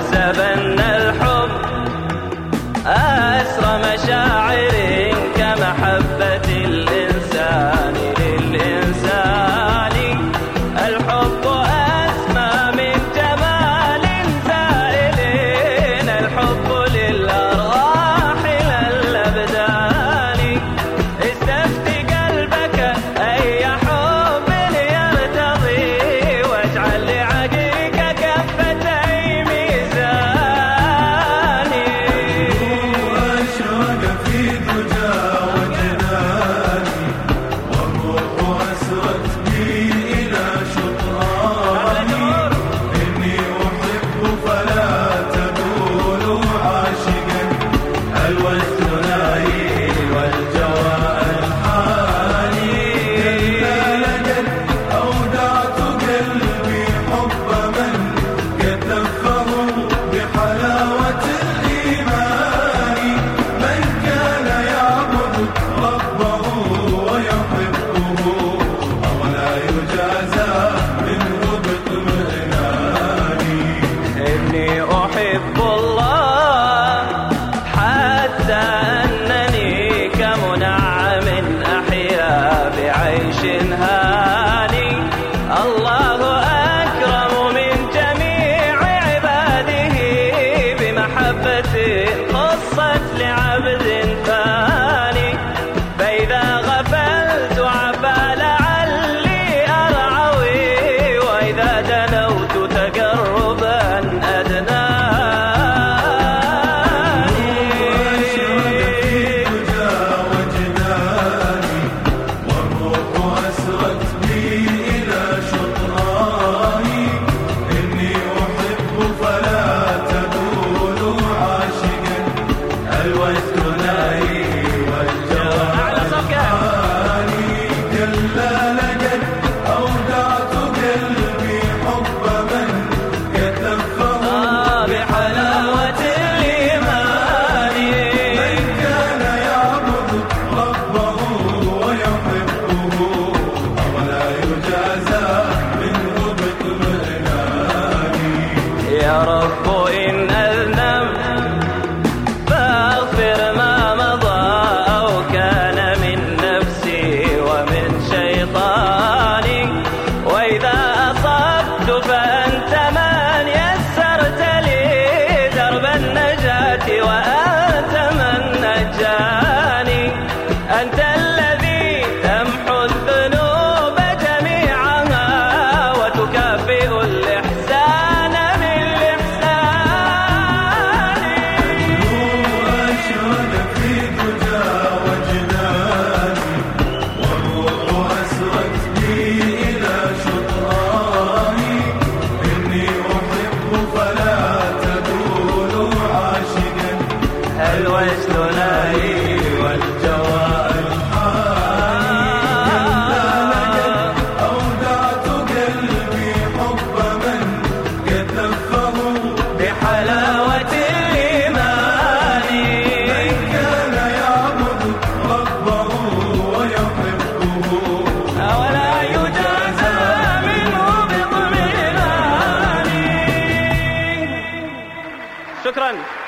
واحسب أن الحب أسرى مشاعر كمحبة الإنسان للإنسان. الحب أسمى من جمال زائل، الحب للأرواح لا الأبدان. استفت قلبك أي حب يرتضي، واجعل لعقلك كفتي ميزان. أشرق في دجى وجناني، والروح أسرت بي إلى شطراني. إني أحب فلا تقول عاشقا، الوجد نايل والجوى الحاني. كلا لقد أودعت قلبي حب من قد لفه بحلاوة الإيمان. من كان يعبد ربه ويحبه، ولا يجازى منه باطمئنان. إني أحب الله حتى أنني كمنعم أحيا بعيش هاني. الله أكرم من جميع عباده بمحبة خصت لعبد فاني. فإذا غفلت عفا لعلي أرعوي، وإذا دنوت تقربا أدناني. دجى وجناني، والروح أسرت بي إلى شطراني. إني أحب فلا تقول عاشقا، الوجد نايل والجوى الحاني. كلا لقد أودعت قلبي حب من قد لفه بحلاوة الإيمان. من كان يعبد ربه ويحبه، ولا يجازى منه باطمئنان. يا رب إن أذنبت فاغفر ما مضى، أو كان من نفسي ومن شيطاني. وإذا أصبت فأنت من يسرت لي درب النجاة، وأنت من نجاني. أنت الذي تمحو الذنوب جميعها، وتكافئ الإحسان بالإحسان. أشرق في دجى وجناني، والروح أسرت بي إلى شطراني. إني أحب فلا تقول عاشقا، الوجد نايل والجوى الحاني. أودعت قلبي حب من قد لفه بحلاوة الإيمان. من كان يعبد ربه ويحبه، ولا يجازى منه باطمئنان. شكرا.